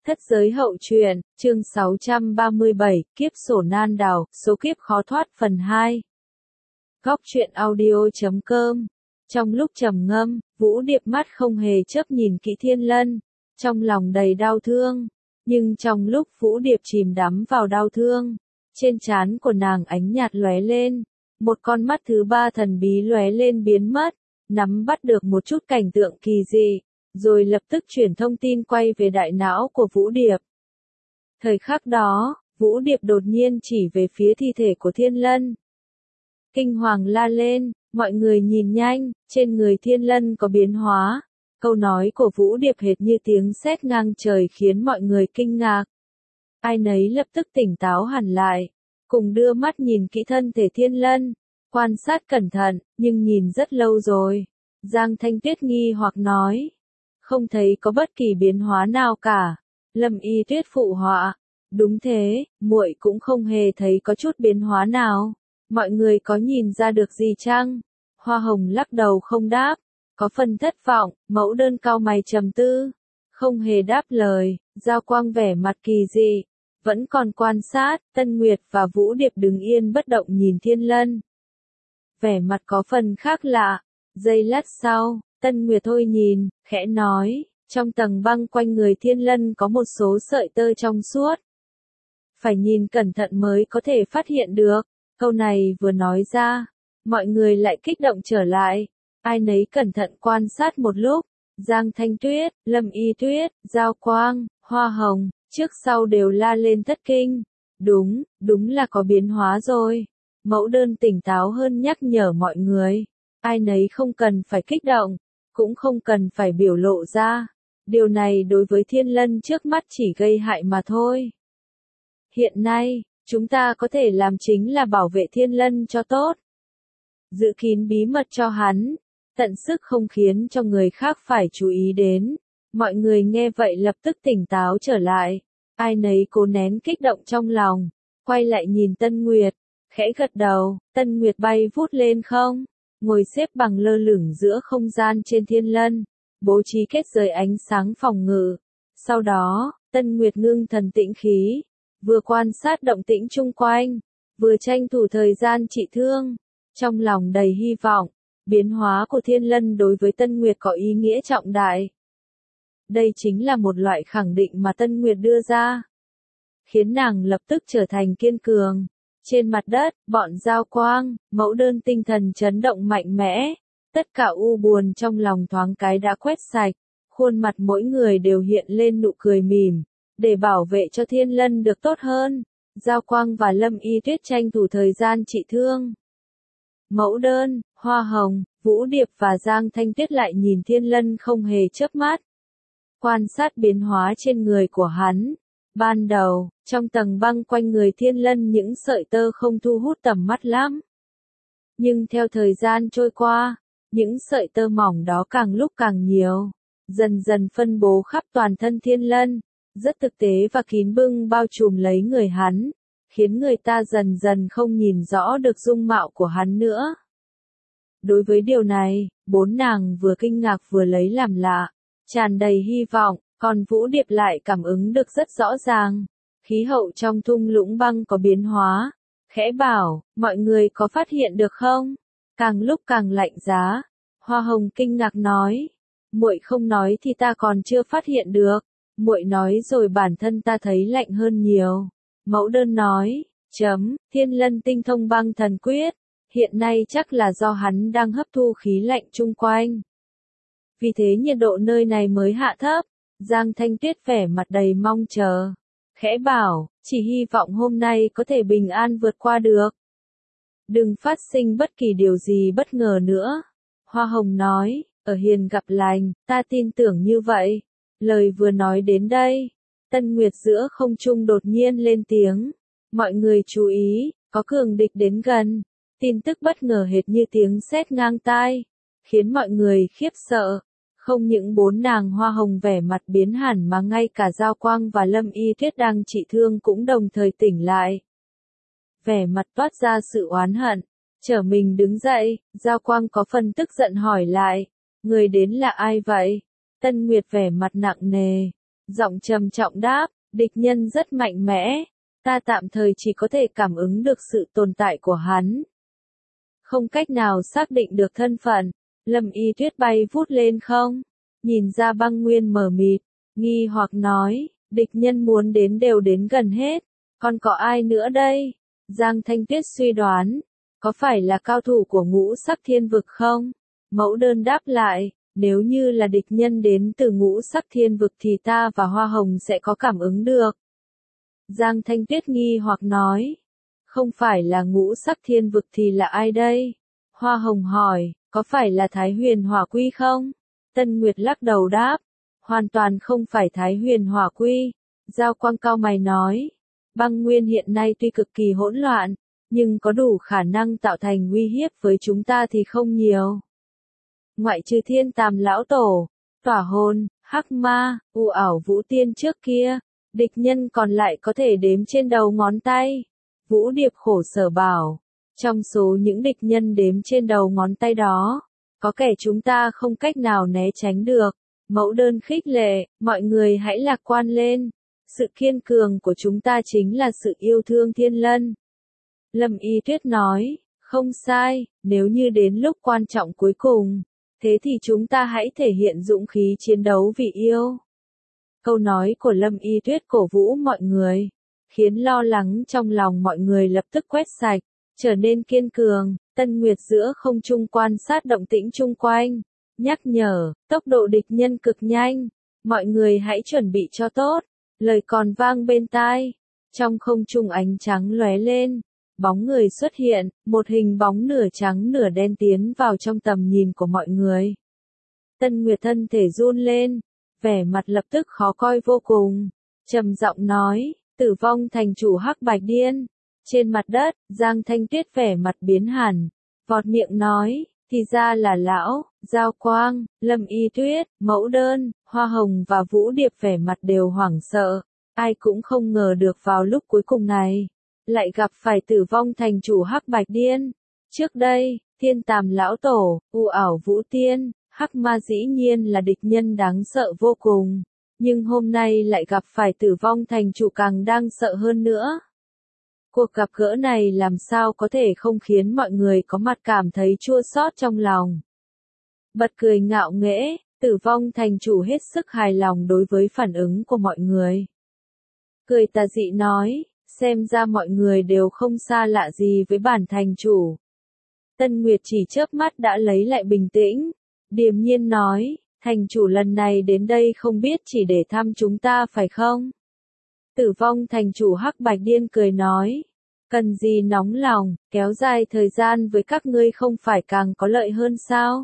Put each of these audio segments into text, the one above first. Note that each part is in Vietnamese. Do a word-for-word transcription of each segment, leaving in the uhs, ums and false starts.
Thất giới hậu truyện, chương sáu trăm ba mươi bảy, kiếp sổ nan đảo, số kiếp khó thoát phần hai. Góc truyện audio chấm com. Trong lúc trầm ngâm, Vũ Điệp mắt không hề chớp nhìn kỹ Thiên Lân, trong lòng đầy đau thương. Nhưng trong lúc Vũ Điệp chìm đắm vào đau thương, trên trán của nàng ánh nhạt lóe lên, một con mắt thứ ba thần bí lóe lên biến mất, nắm bắt được một chút cảnh tượng kỳ dị, rồi lập tức chuyển thông tin quay về đại não của Vũ Điệp. Thời khắc đó, Vũ Điệp đột nhiên chỉ về phía thi thể của Thiên Lân. Kinh hoàng la lên, mọi người nhìn nhanh, trên người Thiên Lân có biến hóa. Câu nói của Vũ Điệp hệt như tiếng sét ngang trời khiến mọi người kinh ngạc. Ai nấy lập tức tỉnh táo hẳn lại, cùng đưa mắt nhìn kỹ thân thể Thiên Lân, quan sát cẩn thận, nhưng nhìn rất lâu rồi. Giang Thanh Tuyết nghi hoặc nói, không thấy có bất kỳ biến hóa nào cả. Lâm Y Tuyết phụ họa, đúng thế, muội cũng không hề thấy có chút biến hóa nào. Mọi người có nhìn ra được gì chăng? Hoa Hồng lắc đầu không đáp, có phần thất vọng. Mẫu Đơn cau mày trầm tư, không hề đáp lời. Giao Quang vẻ mặt kỳ dị, vẫn còn quan sát. Tân Nguyệt và Vũ Điệp đứng yên bất động nhìn Thiên Lân, vẻ mặt có phần khác lạ. Giây lát sau, Tân Nguyệt thôi nhìn, khẽ nói, trong tầng băng quanh người Thiên Lân có một số sợi tơ trong suốt. Phải nhìn cẩn thận mới có thể phát hiện được. Câu này vừa nói ra, mọi người lại kích động trở lại. Ai nấy cẩn thận quan sát một lúc. Giang Thanh Tuyết, Lâm Y Tuyết, Giao Quang, Hoa Hồng, trước sau đều la lên thất kinh. Đúng, đúng là có biến hóa rồi. Mẫu Đơn tỉnh táo hơn nhắc nhở mọi người. Ai nấy không cần phải kích động, cũng không cần phải biểu lộ ra. Điều này đối với Thiên Lân trước mắt chỉ gây hại mà thôi. Hiện nay, chúng ta có thể làm chính là bảo vệ Thiên Lân cho tốt. Giữ kín bí mật cho hắn, tận sức không khiến cho người khác phải chú ý đến. Mọi người nghe vậy lập tức tỉnh táo trở lại. Ai nấy cố nén kích động trong lòng, quay lại nhìn Tân Nguyệt, khẽ gật đầu. Tân Nguyệt bay vút lên không, ngồi xếp bằng lơ lửng giữa không gian trên Thiên Lân, bố trí kết giới ánh sáng phòng ngự. Sau đó, Tân Nguyệt ngưng thần tĩnh khí, vừa quan sát động tĩnh chung quanh, vừa tranh thủ thời gian trị thương, trong lòng đầy hy vọng. Biến hóa của Thiên Lân đối với Tân Nguyệt có ý nghĩa trọng đại. Đây chính là một loại khẳng định mà Tân Nguyệt đưa ra, khiến nàng lập tức trở thành kiên cường. Trên mặt đất, bọn Giao Quang, Mẫu Đơn tinh thần chấn động mạnh mẽ. Tất cả u buồn trong lòng thoáng cái đã quét sạch. Khuôn mặt mỗi người đều hiện lên nụ cười mỉm. Để bảo vệ cho Thiên Lân được tốt hơn, Giao Quang và Lâm Y Tuyết tranh thủ thời gian trị thương. Mẫu Đơn, Hoa Hồng, Vũ Điệp và Giang Thanh Tuyết lại nhìn Thiên Lân không hề chớp mắt, quan sát biến hóa trên người của hắn. Ban đầu, trong tầng băng quanh người Thiên Lân những sợi tơ không thu hút tầm mắt lắm. Nhưng theo thời gian trôi qua, những sợi tơ mỏng đó càng lúc càng nhiều, dần dần phân bố khắp toàn thân Thiên Lân, rất thực tế và kín bưng bao trùm lấy người hắn, khiến người ta dần dần không nhìn rõ được dung mạo của hắn nữa. Đối với điều này, bốn nàng vừa kinh ngạc vừa lấy làm lạ, tràn đầy hy vọng. Còn Vũ Điệp lại cảm ứng được rất rõ ràng, khí hậu trong thung lũng băng có biến hóa, khẽ bảo, mọi người có phát hiện được không? Càng lúc càng lạnh giá. Hoa Hồng kinh ngạc nói, muội không nói thì ta còn chưa phát hiện được, muội nói rồi bản thân ta thấy lạnh hơn nhiều. Mẫu Đơn nói, chấm, Thiên Lân tinh thông băng thần quyết, hiện nay chắc là do hắn đang hấp thu khí lạnh chung quanh, vì thế nhiệt độ nơi này mới hạ thấp. Giang Thanh Tuyết vẻ mặt đầy mong chờ, khẽ bảo, chỉ hy vọng hôm nay có thể bình an vượt qua được. Đừng phát sinh bất kỳ điều gì bất ngờ nữa. Hoa Hồng nói, ở hiền gặp lành, ta tin tưởng như vậy. Lời vừa nói đến đây, Tân Nguyệt giữa không trung đột nhiên lên tiếng. Mọi người chú ý, có cường địch đến gần. Tin tức bất ngờ hệt như tiếng sét ngang tai, khiến mọi người khiếp sợ. Không những bốn nàng Hoa Hồng vẻ mặt biến hẳn mà ngay cả Giao Quang và Lâm Y Tuyết đang trị thương cũng đồng thời tỉnh lại. Vẻ mặt toát ra sự oán hận, trở mình đứng dậy. Giao Quang có phần tức giận hỏi lại, người đến là ai vậy? Tân Nguyệt vẻ mặt nặng nề, giọng trầm trọng đáp, địch nhân rất mạnh mẽ, ta tạm thời chỉ có thể cảm ứng được sự tồn tại của hắn. Không cách nào xác định được thân phận, Lâm Y Tuyết bay vút lên không, nhìn ra Băng Nguyên mờ mịt, nghi hoặc nói, địch nhân muốn đến đều đến gần hết, còn có ai nữa đây? Giang Thanh Tuyết suy đoán, có phải là cao thủ của ngũ sắc thiên vực không? Mẫu đơn đáp lại, nếu như là địch nhân đến từ ngũ sắc thiên vực thì ta và Hoa Hồng sẽ có cảm ứng được. Giang Thanh Tuyết nghi hoặc nói, không phải là ngũ sắc thiên vực thì là ai đây? Hoa Hồng hỏi, có phải là Thái Huyền Hỏa Quy không? Tân Nguyệt lắc đầu đáp, hoàn toàn không phải Thái Huyền Hỏa Quy. Giao Quang cao mày nói, Băng Nguyên hiện nay tuy cực kỳ hỗn loạn, nhưng có đủ khả năng tạo thành uy hiếp với chúng ta thì không nhiều. Ngoại trừ Thiên Tàm Lão Tổ, Tỏa Hồn, Hắc Ma, U Ảo Vũ Tiên trước kia, địch nhân còn lại có thể đếm trên đầu ngón tay. Vũ Điệp khổ sở bảo, trong số những địch nhân đếm trên đầu ngón tay đó, có kẻ chúng ta không cách nào né tránh được. Mẫu đơn khích lệ, mọi người hãy lạc quan lên. Sự kiên cường của chúng ta chính là sự yêu thương thiên lân. Lâm Y Tuyết nói, không sai, nếu như đến lúc quan trọng cuối cùng, thế thì chúng ta hãy thể hiện dũng khí chiến đấu vì yêu. Câu nói của Lâm Y Tuyết cổ vũ mọi người, khiến lo lắng trong lòng mọi người lập tức quét sạch, trở nên kiên cường. Tân Nguyệt giữa không trung quan sát động tĩnh chung quanh, nhắc nhở, tốc độ địch nhân cực nhanh, mọi người hãy chuẩn bị cho tốt. Lời còn vang bên tai, trong không trung ánh trắng lóe lên, bóng người xuất hiện, một hình bóng nửa trắng nửa đen tiến vào trong tầm nhìn của mọi người. Tân Nguyệt thân thể run lên, vẻ mặt lập tức khó coi vô cùng, trầm giọng nói, tử vong thành chủ Hắc Bạch Điên. Trên mặt đất, Giang Thanh Tuyết vẻ mặt biến hẳn, vọt miệng nói, thì ra là lão, Giao Quang, Lâm Y Tuyết, Mẫu Đơn, Hoa Hồng và Vũ Điệp vẻ mặt đều hoảng sợ, ai cũng không ngờ được vào lúc cuối cùng này, lại gặp phải tử vong thành chủ Hắc Bạch Điên. Trước đây, Thiên Tàm Lão Tổ, U Ảo Vũ Tiên, Hắc Ma dĩ nhiên là địch nhân đáng sợ vô cùng, nhưng hôm nay lại gặp phải tử vong thành chủ càng đang sợ hơn nữa. Cuộc gặp gỡ này làm sao có thể không khiến mọi người có mặt cảm thấy chua xót trong lòng. Bật cười ngạo nghễ, tử vong thành chủ hết sức hài lòng đối với phản ứng của mọi người. Cười tà dị nói, xem ra mọi người đều không xa lạ gì với bản thành chủ. Tân Nguyệt chỉ chớp mắt đã lấy lại bình tĩnh, điềm nhiên nói, thành chủ lần này đến đây không biết chỉ để thăm chúng ta phải không? Tử vong thành chủ Hắc Bạch Điên cười nói, cần gì nóng lòng, kéo dài thời gian với các ngươi không phải càng có lợi hơn sao?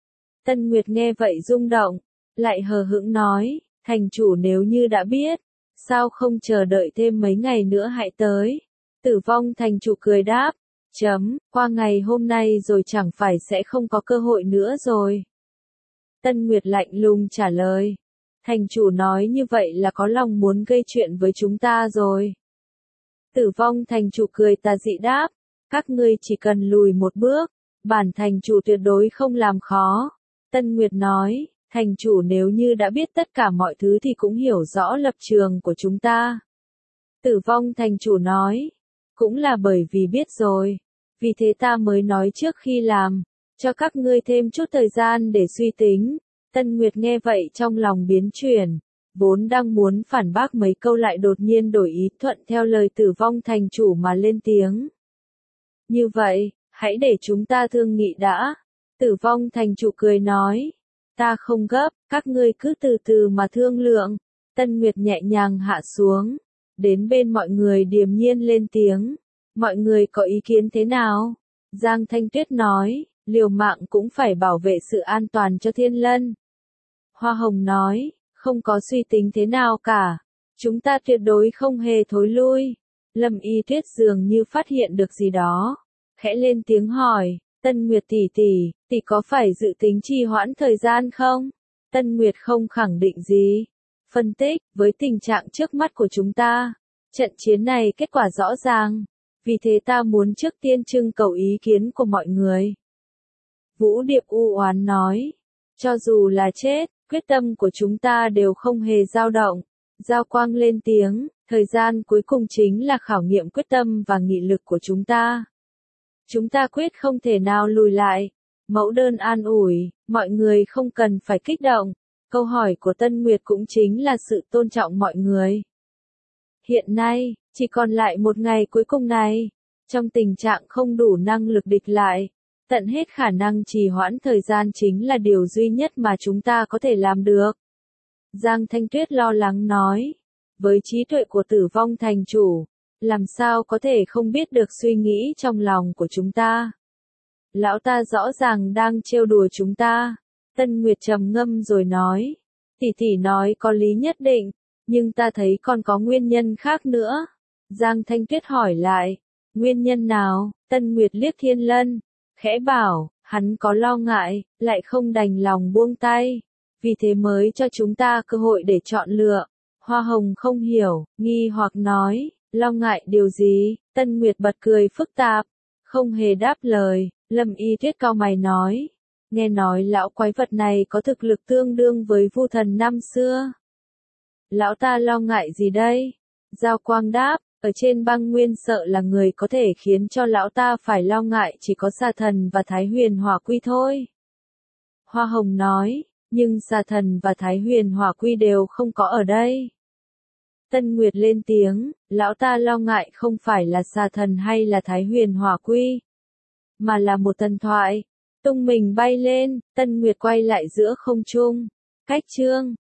Tân Nguyệt nghe vậy rung động, lại hờ hững nói, thành chủ nếu như đã biết, sao không chờ đợi thêm mấy ngày nữa hãy tới? Tử vong thành chủ cười đáp, chấm, qua ngày hôm nay rồi chẳng phải sẽ không có cơ hội nữa rồi. Tân Nguyệt lạnh lùng trả lời, thành chủ nói như vậy là có lòng muốn gây chuyện với chúng ta rồi. Tử vong thành chủ cười tà dị đáp, các ngươi chỉ cần lùi một bước, bản thành chủ tuyệt đối không làm khó. Tân Nguyệt nói, thành chủ nếu như đã biết tất cả mọi thứ thì cũng hiểu rõ lập trường của chúng ta. Tử vong thành chủ nói, cũng là bởi vì biết rồi, vì thế ta mới nói trước khi làm, cho các ngươi thêm chút thời gian để suy tính. Tân Nguyệt nghe vậy trong lòng biến chuyển, vốn đang muốn phản bác mấy câu lại đột nhiên đổi ý thuận theo lời tử vong thành chủ mà lên tiếng. Như vậy, hãy để chúng ta thương nghị đã. Tử vong thành chủ cười nói, ta không gấp, các ngươi cứ từ từ mà thương lượng. Tân Nguyệt nhẹ nhàng hạ xuống, đến bên mọi người điềm nhiên lên tiếng, mọi người có ý kiến thế nào? Giang Thanh Tuyết nói, liều mạng cũng phải bảo vệ sự an toàn cho Thiên Lân. Hoa Hồng nói, không có suy tính thế nào cả, chúng ta tuyệt đối không hề thối lui. Lâm Y Tuyết dường như phát hiện được gì đó, khẽ lên tiếng hỏi, Tân Nguyệt tỷ tỷ, tỷ có phải dự tính trì hoãn thời gian không? Tân Nguyệt không khẳng định gì. Phân tích, với tình trạng trước mắt của chúng ta, trận chiến này kết quả rõ ràng, vì thế ta muốn trước tiên trưng cầu ý kiến của mọi người. Vũ Điệp u oán nói, cho dù là chết, quyết tâm của chúng ta đều không hề dao động. Giao Quang lên tiếng, thời gian cuối cùng chính là khảo nghiệm quyết tâm và nghị lực của chúng ta. Chúng ta quyết không thể nào lùi lại. Mẫu đơn an ủi, mọi người không cần phải kích động. Câu hỏi của Tân Nguyệt cũng chính là sự tôn trọng mọi người. Hiện nay, chỉ còn lại một ngày cuối cùng này. Trong tình trạng không đủ năng lực địch lại, tận hết khả năng trì hoãn thời gian chính là điều duy nhất mà chúng ta có thể làm được. Giang Thanh Tuyết lo lắng nói, với trí tuệ của Tử Vong thành chủ, làm sao có thể không biết được suy nghĩ trong lòng của chúng ta. Lão ta rõ ràng đang trêu đùa chúng ta. Tân Nguyệt trầm ngâm rồi nói, tỷ tỷ nói có lý nhất định, nhưng ta thấy còn có nguyên nhân khác nữa. Giang Thanh Tuyết hỏi lại, nguyên nhân nào? Tân Nguyệt liếc Thiên Lân, khẽ bảo, hắn có lo ngại, lại không đành lòng buông tay, vì thế mới cho chúng ta cơ hội để chọn lựa. Hoa Hồng không hiểu, nghi hoặc nói, lo ngại điều gì? Tân Nguyệt bật cười phức tạp, không hề đáp lời. Lâm Y Tuyết cau mày nói, nghe nói lão quái vật này có thực lực tương đương với Vu Thần năm xưa. Lão ta lo ngại gì đây? Giao Quang đáp, ở trên băng nguyên sợ là người có thể khiến cho lão ta phải lo ngại chỉ có Xà Thần và Thái Huyền Hỏa Quy thôi. Hoa Hồng nói, nhưng Xà Thần và Thái Huyền Hỏa Quy đều không có ở đây. Tân Nguyệt lên tiếng, lão ta lo ngại không phải là Xà Thần hay là Thái Huyền Hỏa Quy, mà là một thần thoại. Tung mình bay lên, Tân Nguyệt quay lại giữa không trung. Cách chương